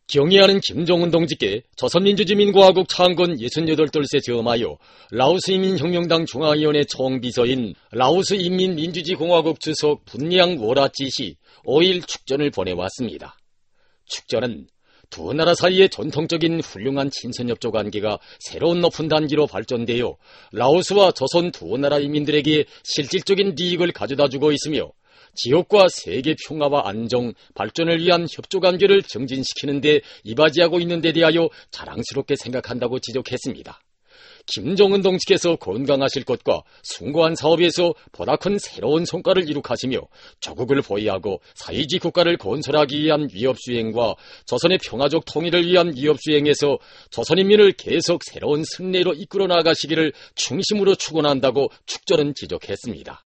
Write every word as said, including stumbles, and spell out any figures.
경의하는 김정은 동지께 조선민주주의민공화국 창건 예순여덟 돌세 점하여 라오스인민혁명당 중앙위원회 총비서인 라오스인민민주주의공화국 주석 분리양 워라찌시 오일 축전을 보내왔습니다. 축전은 두 나라 사이의 전통적인 훌륭한 친선협조 관계가 새로운 높은 단계로 발전되어 라오스와 조선 두 나라 인민들에게 실질적인 이익을 가져다주고 있으며 지역과 세계 평화와 안정, 발전을 위한 협조관계를 정진시키는 데 이바지하고 있는 데 대하여 자랑스럽게 생각한다고 지적했습니다. 김정은 동지께서 건강하실 것과 숭고한 사업에서 보다 큰 새로운 성과를 이룩하시며 조국을 보위하고 사회주의 국가를 건설하기 위한 위협수행과 조선의 평화적 통일을 위한 위협수행에서 조선인민을 계속 새로운 승리로 이끌어 나가시기를 중심으로 축원한다고 축전은 지적했습니다.